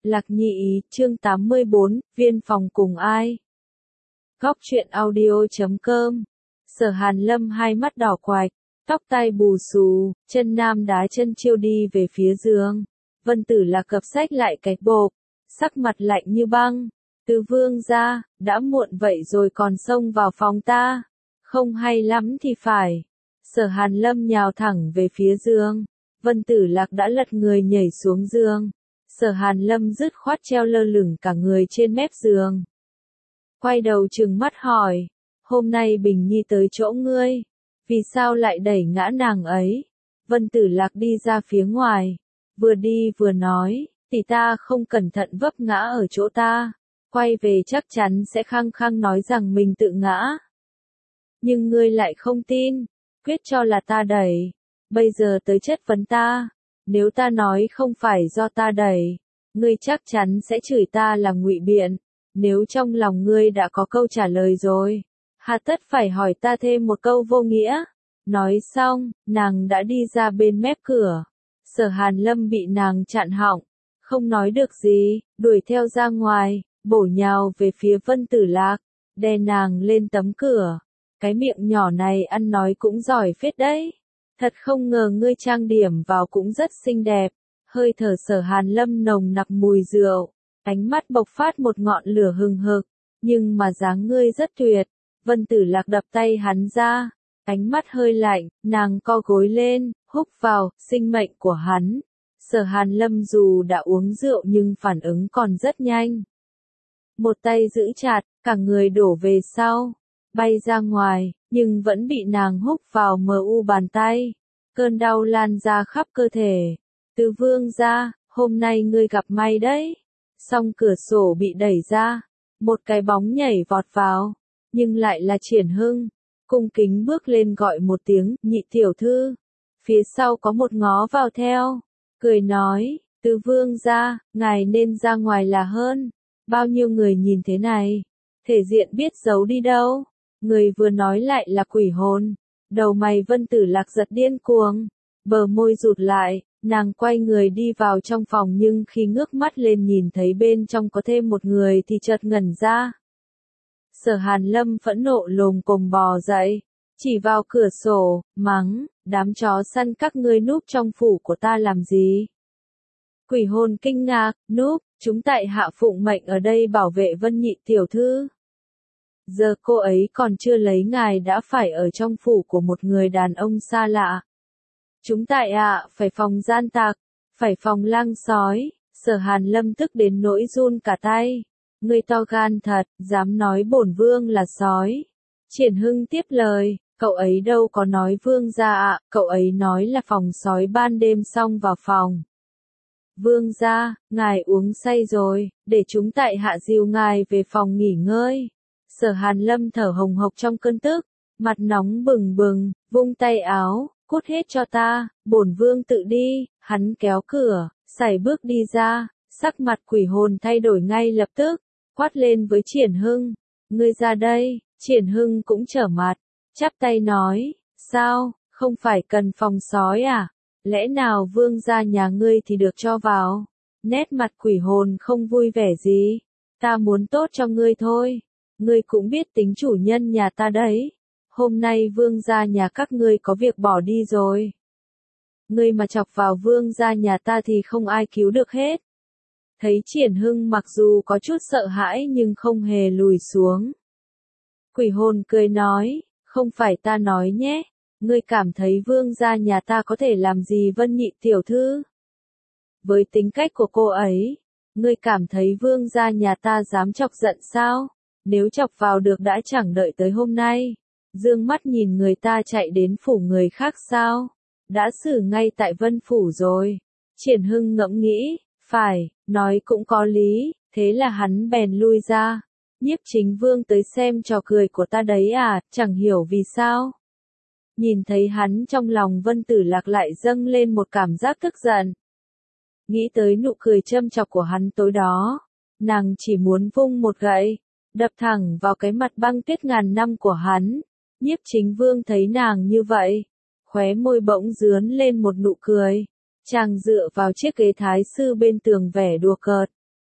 Lạc Nhị, chương 84, viên phòng cùng ai? Góc truyện audio.com. Sở Hàn Lâm hai mắt đỏ quạch, tóc tai bù xù, chân nam đá chân chiêu đi về phía giường. Vân Tử Lạc cập sách lại cái bộp, sắc mặt lạnh như băng. Từ vương ra, đã muộn vậy rồi còn xông vào phòng ta. Không hay lắm thì phải. Sở Hàn Lâm nhào thẳng về phía giường. Vân Tử Lạc đã lật người nhảy xuống giường. Sở Hàn Lâm dứt khoát treo lơ lửng cả người trên mép giường. Quay đầu trừng mắt hỏi, hôm nay Bình Nhi tới chỗ ngươi, vì sao lại đẩy ngã nàng ấy? Vân Tử Lạc đi ra phía ngoài, vừa đi vừa nói, tỷ ta không cẩn thận vấp ngã ở chỗ ta, quay về chắc chắn sẽ khăng khăng nói rằng mình tự ngã. Nhưng ngươi lại không tin, quyết cho là ta đẩy, bây giờ tới chất vấn ta. Nếu ta nói không phải do ta đẩy, ngươi chắc chắn sẽ chửi ta là ngụy biện. Nếu trong lòng ngươi đã có câu trả lời rồi, hà tất phải hỏi ta thêm một câu vô nghĩa. Nói xong, nàng đã đi ra bên mép cửa. Sở Hàn Lâm bị nàng chặn họng, không nói được gì, đuổi theo ra ngoài, bổ nhào về phía Vân Tử Lạc, đè nàng lên tấm cửa. Cái miệng nhỏ này ăn nói cũng giỏi phết đấy. Thật không ngờ ngươi trang điểm vào cũng rất xinh đẹp. Hơi thở Sở Hàn Lâm nồng nặc mùi rượu, ánh mắt bộc phát một ngọn lửa hừng hực, nhưng mà dáng ngươi rất tuyệt. Vân Tử Lạc đập tay hắn ra, ánh mắt hơi lạnh, nàng co gối lên, húc vào sinh mệnh của hắn. Sở Hàn Lâm dù đã uống rượu nhưng phản ứng còn rất nhanh. Một tay giữ chặt, cả người đổ về sau, bay ra ngoài, nhưng vẫn bị nàng húc vào mu bàn tay. Cơn đau lan ra khắp cơ thể. Từ vương ra, hôm nay ngươi gặp may đấy. Song cửa sổ bị đẩy ra, một cái bóng nhảy vọt vào, nhưng lại là Triển Hưng. Cung kính bước lên gọi một tiếng, nhị tiểu thư. Phía sau có một ngó vào theo, cười nói, từ vương ra, ngài nên ra ngoài là hơn. Bao nhiêu người nhìn thế này, thể diện biết giấu đi đâu. Người vừa nói lại là quỷ hồn. Đầu mày Vân Tử Lạc giật điên cuồng, bờ môi rụt lại, nàng quay người đi vào trong phòng nhưng khi ngước mắt lên nhìn thấy bên trong có thêm một người thì chợt ngẩn ra. Sở Hàn Lâm phẫn nộ lồm cồm bò dậy, chỉ vào cửa sổ, mắng, đám chó săn các ngươi núp trong phủ của ta làm gì? Quỷ hồn kinh ngạc, núp, chúng tại hạ phụng mệnh ở đây bảo vệ Vân nhị tiểu thư. Giờ cô ấy còn chưa lấy ngài đã phải ở trong phủ của một người đàn ông xa lạ. Chúng tại phải phòng gian tặc, phải phòng lang sói. Sở Hàn Lâm tức đến nỗi run cả tay. Ngươi to gan thật, dám nói bổn vương là sói. Triển Hưng tiếp lời, cậu ấy đâu có nói vương ra cậu ấy nói là phòng sói ban đêm xong vào phòng. Vương ra, ngài uống say rồi, để chúng tại hạ dìu ngài về phòng nghỉ ngơi. Sở Hàn Lâm thở hồng hộc trong cơn tức, mặt nóng bừng bừng, vung tay áo, cút hết cho ta, bổn vương tự đi. Hắn kéo cửa, sải bước đi ra, sắc mặt quỷ hồn thay đổi ngay lập tức, quát lên với Triển Hưng, ngươi ra đây. Triển Hưng cũng trở mặt, chắp tay nói, sao, không phải cần phòng sói à? Lẽ nào vương gia nhà ngươi thì được cho vào? Nét mặt quỷ hồn không vui vẻ gì, ta muốn tốt cho ngươi thôi. Ngươi cũng biết tính chủ nhân nhà ta đấy. Hôm nay vương gia nhà các ngươi có việc bỏ đi rồi. Ngươi mà chọc vào vương gia nhà ta thì không ai cứu được hết. Thấy Triển Hưng mặc dù có chút sợ hãi nhưng không hề lùi xuống. Quỷ hồn cười nói, không phải ta nói nhé. Ngươi cảm thấy vương gia nhà ta có thể làm gì Vân nhị tiểu thư? Với tính cách của cô ấy, ngươi cảm thấy vương gia nhà ta dám chọc giận sao? Nếu chọc vào được đã chẳng đợi tới hôm nay. Dương mắt nhìn người ta chạy đến phủ người khác sao? Đã xử ngay tại Vân phủ rồi. Triển Hưng ngẫm nghĩ, phải, nói cũng có lý, thế là hắn bèn lui ra. Nhiếp Chính Vương tới xem trò cười của ta đấy chẳng hiểu vì sao. Nhìn thấy hắn trong lòng Vân Tử Lạc lại dâng lên một cảm giác tức giận. Nghĩ tới nụ cười châm chọc của hắn tối đó, nàng chỉ muốn vung một gậy, đập thẳng vào cái mặt băng tuyết ngàn năm của hắn. Nhiếp Chính Vương thấy nàng như vậy, khóe môi bỗng dướn lên một nụ cười. Chàng dựa vào chiếc ghế thái sư bên tường vẻ đùa cợt,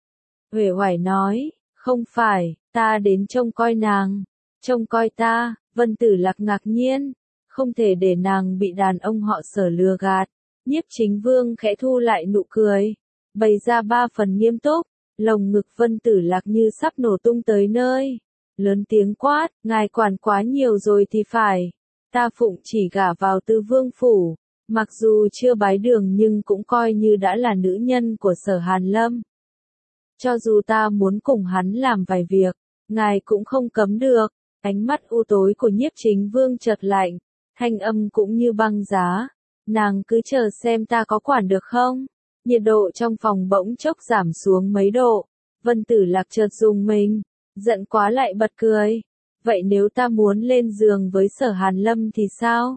uể oải nói, không phải, ta đến trông coi nàng. Trông coi ta, Vân Tử Lạc ngạc nhiên, không thể để nàng bị đàn ông họ Sở lừa gạt. Nhiếp Chính Vương khẽ thu lại nụ cười, bày ra 3 phần nghiêm túc, lồng ngực Vân Tử Lạc như sắp nổ tung tới nơi. Lớn tiếng quát, ngài quản quá nhiều rồi thì phải. Ta phụng chỉ gả vào Tư Vương phủ, mặc dù chưa bái đường nhưng cũng coi như đã là nữ nhân của Sở Hàn Lâm. Cho dù ta muốn cùng hắn làm vài việc, ngài cũng không cấm được. Ánh mắt u tối của Nhiếp Chính Vương chợt lạnh, thanh âm cũng như băng giá. Nàng cứ chờ xem ta có quản được không? Nhiệt độ trong phòng bỗng chốc giảm xuống mấy độ. Vân Tử Lạc chợt rùng mình, giận quá lại bật cười. Vậy nếu ta muốn lên giường với Sở Hàn Lâm thì sao?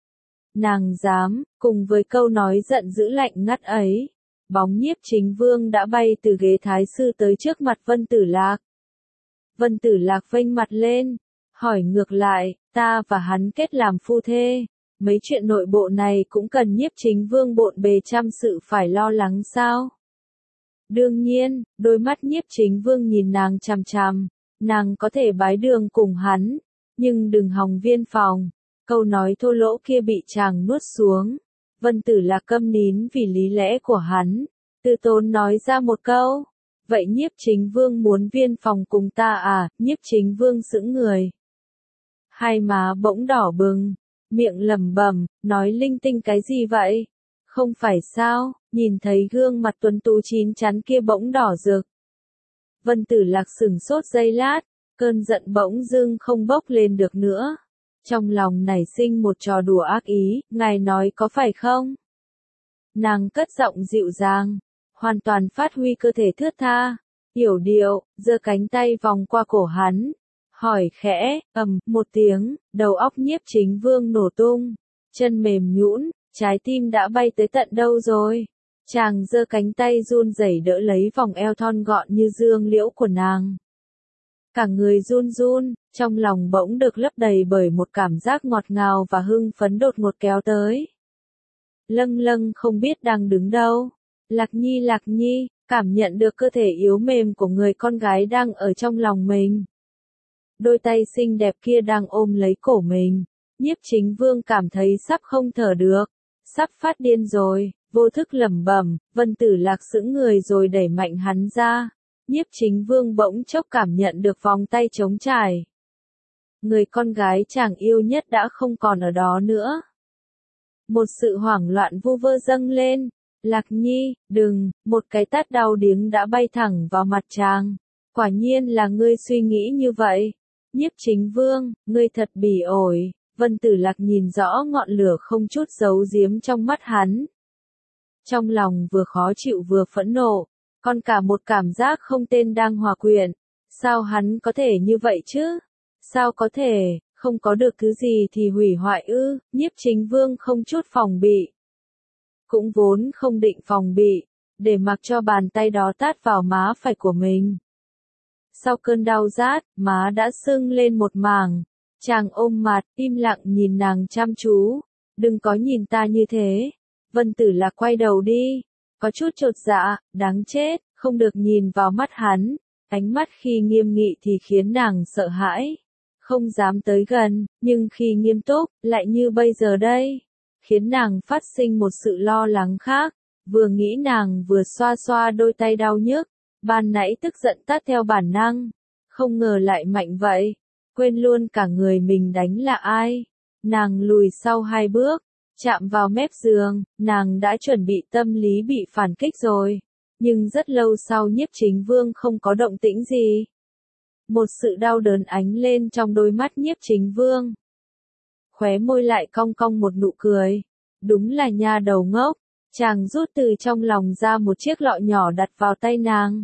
Nàng dám, cùng với câu nói giận dữ lạnh ngắt ấy. Bóng Nhiếp Chính Vương đã bay từ ghế thái sư tới trước mặt Vân Tử Lạc. Vân Tử Lạc vênh mặt lên, hỏi ngược lại, ta và hắn kết làm phu thê, mấy chuyện nội bộ này cũng cần Nhiếp Chính Vương bộn bề trăm sự phải lo lắng sao? Đương nhiên, đôi mắt Nhiếp Chính Vương nhìn nàng chằm chằm, nàng có thể bái đường cùng hắn, nhưng đừng hòng viên phòng. Câu nói thô lỗ kia bị chàng nuốt xuống. Vân Tử Lạc câm nín vì lý lẽ của hắn, tự tốn nói ra một câu. Vậy Nhiếp Chính Vương muốn viên phòng cùng ta à? Nhiếp Chính Vương sững người. Hai má bỗng đỏ bừng, miệng lẩm bẩm, nói linh tinh cái gì vậy? Không phải sao, nhìn thấy gương mặt tuấn tú chín chắn kia bỗng đỏ rực. Vân Tử Lạc sửng sốt giây lát, cơn giận bỗng dưng không bốc lên được nữa. Trong lòng nảy sinh một trò đùa ác ý, ngài nói có phải không? Nàng cất giọng dịu dàng, hoàn toàn phát huy cơ thể thướt tha, yểu điệu, giơ cánh tay vòng qua cổ hắn, hỏi khẽ, một tiếng, đầu óc Nhiếp Chính Vương nổ tung, chân mềm nhũn, trái tim đã bay tới tận đâu rồi? Chàng giơ cánh tay run rẩy đỡ lấy vòng eo thon gọn như dương liễu của nàng. Cả người run run, trong lòng bỗng được lấp đầy bởi một cảm giác ngọt ngào và hưng phấn đột ngột kéo tới. Lâng lâng không biết đang đứng đâu. Lạc Nhi, cảm nhận được cơ thể yếu mềm của người con gái đang ở trong lòng mình. Đôi tay xinh đẹp kia đang ôm lấy cổ mình. Nhiếp Chính Vương cảm thấy sắp không thở được, sắp phát điên rồi, vô thức lẩm bẩm. Vân Tử Lạc sững người rồi đẩy mạnh hắn ra. Nhiếp Chính Vương bỗng chốc cảm nhận được vòng tay trống trải. Người con gái chàng yêu nhất đã không còn ở đó nữa. Một sự hoảng loạn vu vơ dâng lên. Lạc Nhi, đừng, một cái tát đau điếng đã bay thẳng vào mặt chàng. Quả nhiên là ngươi suy nghĩ như vậy. Nhiếp Chính Vương, ngươi thật bỉ ổi. Vân Tử Lạc nhìn rõ ngọn lửa không chút giấu giếm trong mắt hắn. Trong lòng vừa khó chịu vừa phẫn nộ, còn cả một cảm giác không tên đang hòa quyện. Sao hắn có thể như vậy chứ? Sao có thể, không có được thứ gì thì hủy hoại ư? Nhiếp Chính Vương không chút phòng bị. Cũng vốn không định phòng bị, để mặc cho bàn tay đó tát vào má phải của mình. Sau cơn đau rát, má đã sưng lên một mảng. Chàng ôm mặt, im lặng nhìn nàng chăm chú. Đừng có nhìn ta như thế. Vân Tử Lạc quay đầu đi. Có chút chột dạ, đáng chết, không được nhìn vào mắt hắn. Ánh mắt khi nghiêm nghị thì khiến nàng sợ hãi. Không dám tới gần, nhưng khi nghiêm túc, lại như bây giờ đây. Khiến nàng phát sinh một sự lo lắng khác. Vừa nghĩ nàng vừa xoa xoa đôi tay đau nhức. Ban nãy tức giận tát theo bản năng. Không ngờ lại mạnh vậy. Quên luôn cả người mình đánh là ai. Nàng lùi sau 2 bước. Chạm vào mép giường, nàng đã chuẩn bị tâm lý bị phản kích rồi. Nhưng rất lâu sau Nhiếp Chính Vương không có động tĩnh gì. Một sự đau đớn ánh lên trong đôi mắt Nhiếp Chính Vương. Khóe môi lại cong cong một nụ cười. Đúng là nha đầu ngốc. Chàng rút từ trong lòng ra một chiếc lọ nhỏ đặt vào tay nàng.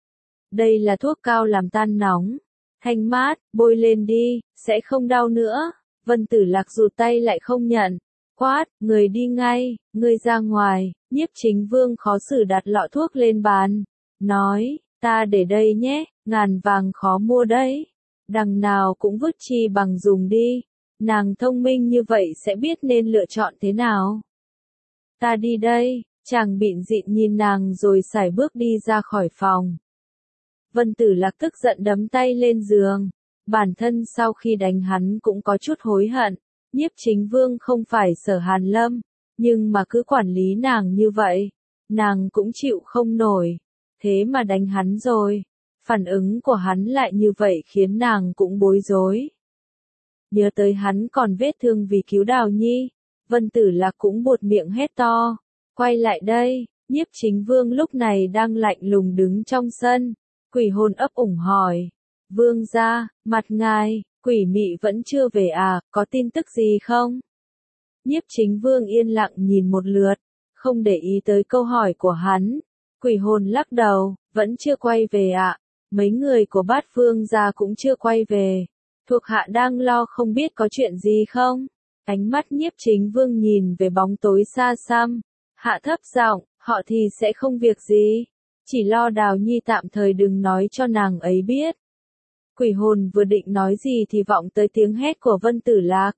Đây là thuốc cao làm tan nóng. Thanh mát, bôi lên đi, sẽ không đau nữa. Vân Tử Lạc rụt tay lại không nhận. Quát, người đi ngay, người ra ngoài. Nhiếp Chính Vương khó xử đặt lọ thuốc lên bàn. Nói, ta để đây nhé, ngàn vàng khó mua đấy. Đằng nào cũng vứt chi bằng dùng đi. Nàng thông minh như vậy sẽ biết nên lựa chọn thế nào. Ta đi đây, chàng bịn dịn nhìn nàng rồi sải bước đi ra khỏi phòng. Vân Tử Lạc tức giận đấm tay lên giường. Bản thân sau khi đánh hắn cũng có chút hối hận. Nhiếp Chính Vương không phải Sở Hàn Lâm, nhưng mà cứ quản lý nàng như vậy, nàng cũng chịu không nổi. Thế mà đánh hắn rồi. Phản ứng của hắn lại như vậy khiến nàng cũng bối rối. Nhớ tới hắn còn vết thương vì cứu Đào Nhi, Vân Tử Lạc cũng buột miệng hét to. Quay lại đây, Nhiếp Chính Vương lúc này đang lạnh lùng đứng trong sân. Quỷ hồn ấp ủng hỏi. Vương gia, mặt ngài, quỷ mị vẫn chưa về à, có tin tức gì không? Nhiếp Chính Vương yên lặng nhìn một lượt, không để ý tới câu hỏi của hắn. Quỷ hồn lắc đầu, vẫn chưa quay về ạ. Mấy người của Bát Vương gia cũng chưa quay về. Thuộc hạ đang lo không biết có chuyện gì không? Ánh mắt Nhiếp Chính Vương nhìn về bóng tối xa xăm. Hạ thấp giọng, họ thì sẽ không việc gì. Chỉ lo Đào Nhi tạm thời đừng nói cho nàng ấy biết. Quỷ hồn vừa định nói gì thì vọng tới tiếng hét của Vân Tử Lạc.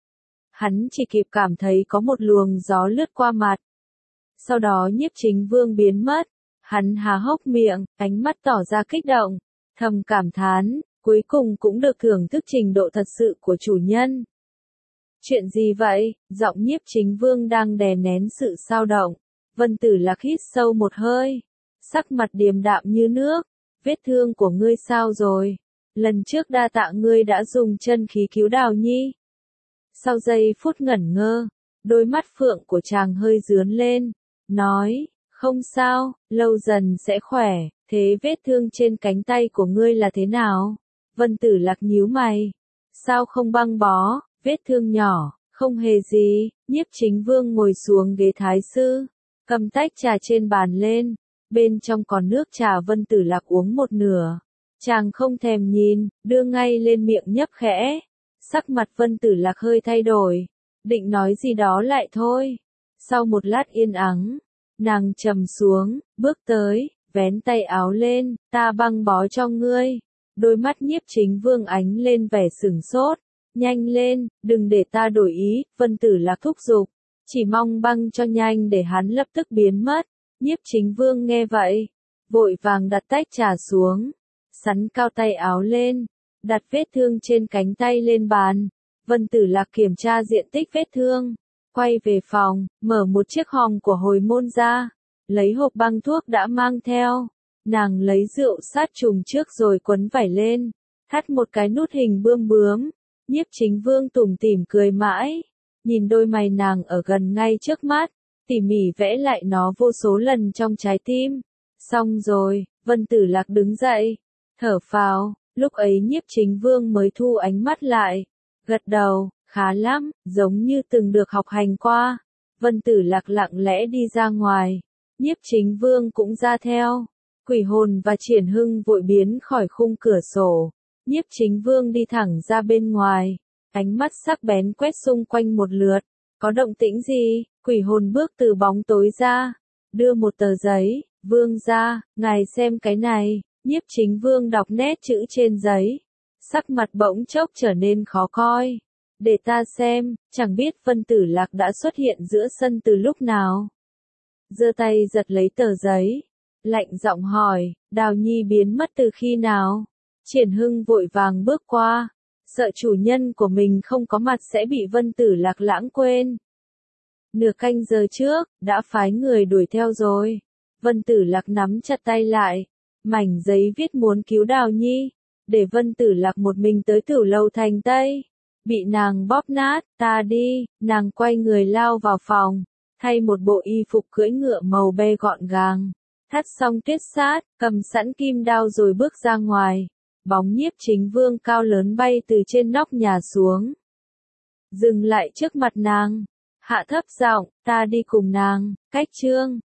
Hắn chỉ kịp cảm thấy có một luồng gió lướt qua mặt. Sau đó Nhiếp Chính Vương biến mất. Hắn há hốc miệng, ánh mắt tỏ ra kích động, thầm cảm thán, cuối cùng cũng được thưởng thức trình độ thật sự của chủ nhân. Chuyện gì vậy? Giọng Nhiếp Chính Vương đang đè nén sự xao động. Vân Tử Lạc hít sâu một hơi, sắc mặt điềm đạm như nước. Vết thương của ngươi sao rồi? Lần trước đa tạ ngươi đã dùng chân khí cứu Đào Nhi. Sau giây phút ngẩn ngơ, đôi mắt phượng của chàng hơi rướn lên, nói, không sao, lâu dần sẽ khỏe. Thế vết thương trên cánh tay của ngươi là thế nào? Vân Tử Lạc nhíu mày. Sao không băng bó? Vết thương nhỏ, không hề gì. Nhiếp Chính Vương ngồi xuống ghế thái sư, cầm tách trà trên bàn lên, bên trong còn nước trà. Vân Tử Lạc uống một nửa. Chàng không thèm nhìn, đưa ngay lên miệng nhấp khẽ. Sắc mặt Vân Tử Lạc hơi thay đổi, định nói gì đó lại thôi. Sau một lát yên ắng, nàng trầm xuống, bước tới, vén tay áo lên, ta băng bó cho ngươi. Đôi mắt Nhiếp Chính Vương ánh lên vẻ sửng sốt. Nhanh lên, đừng để ta đổi ý. Vân Tử Lạc thúc giục, chỉ mong băng cho nhanh để hắn lập tức biến mất. Nhiếp Chính Vương nghe vậy, vội vàng đặt tách trà xuống, sắn cao tay áo lên, đặt vết thương trên cánh tay lên bàn. Vân Tử Lạc kiểm tra diện tích vết thương, quay về phòng, mở một chiếc hòm của hồi môn ra, lấy hộp băng thuốc đã mang theo. Nàng lấy rượu sát trùng trước rồi quấn vải lên, thắt một cái nút hình bươm bướm. Nhiếp Chính Vương tủm tỉm cười mãi, nhìn đôi mày nàng ở gần ngay trước mắt, tỉ mỉ vẽ lại nó vô số lần trong trái tim. Xong rồi, Vân Tử Lạc đứng dậy, thở phào, lúc ấy Nhiếp Chính Vương mới thu ánh mắt lại, gật đầu, khá lắm, giống như từng được học hành qua. Vân Tử Lạc lặng lẽ đi ra ngoài, Nhiếp Chính Vương cũng ra theo. Quỷ hồn và Triển Hưng vội biến khỏi khung cửa sổ. Nhiếp Chính Vương đi thẳng ra bên ngoài, ánh mắt sắc bén quét xung quanh một lượt. Có động tĩnh gì? Quỷ hồn bước từ bóng tối ra, đưa một tờ giấy. Vương gia, ngài xem cái này. Nhiếp Chính Vương đọc nét chữ trên giấy, sắc mặt bỗng chốc trở nên khó coi. Để ta xem. Chẳng biết Vân Tử Lạc đã xuất hiện giữa sân từ lúc nào. Giơ tay giật lấy tờ giấy, lạnh giọng hỏi, Đào Nhi biến mất từ khi nào? Triển Hưng vội vàng bước qua, sợ chủ nhân của mình không có mặt sẽ bị Vân Tử Lạc lãng quên. Nửa canh giờ trước, đã phái người đuổi theo rồi. Vân Tử Lạc nắm chặt tay lại, mảnh giấy viết muốn cứu Đào Nhi, để Vân Tử Lạc một mình tới Tử Lâu Thành Tây. Bị nàng bóp nát. Ta đi. Nàng quay người lao vào phòng, thay một bộ y phục cưỡi ngựa màu be gọn gàng, thắt xong tuyết sát, cầm sẵn kim đao rồi bước ra ngoài. Bóng Nhiếp Chính Vương cao lớn bay từ trên nóc nhà xuống, dừng lại trước mặt nàng, hạ thấp giọng, ta đi cùng nàng. Cách chương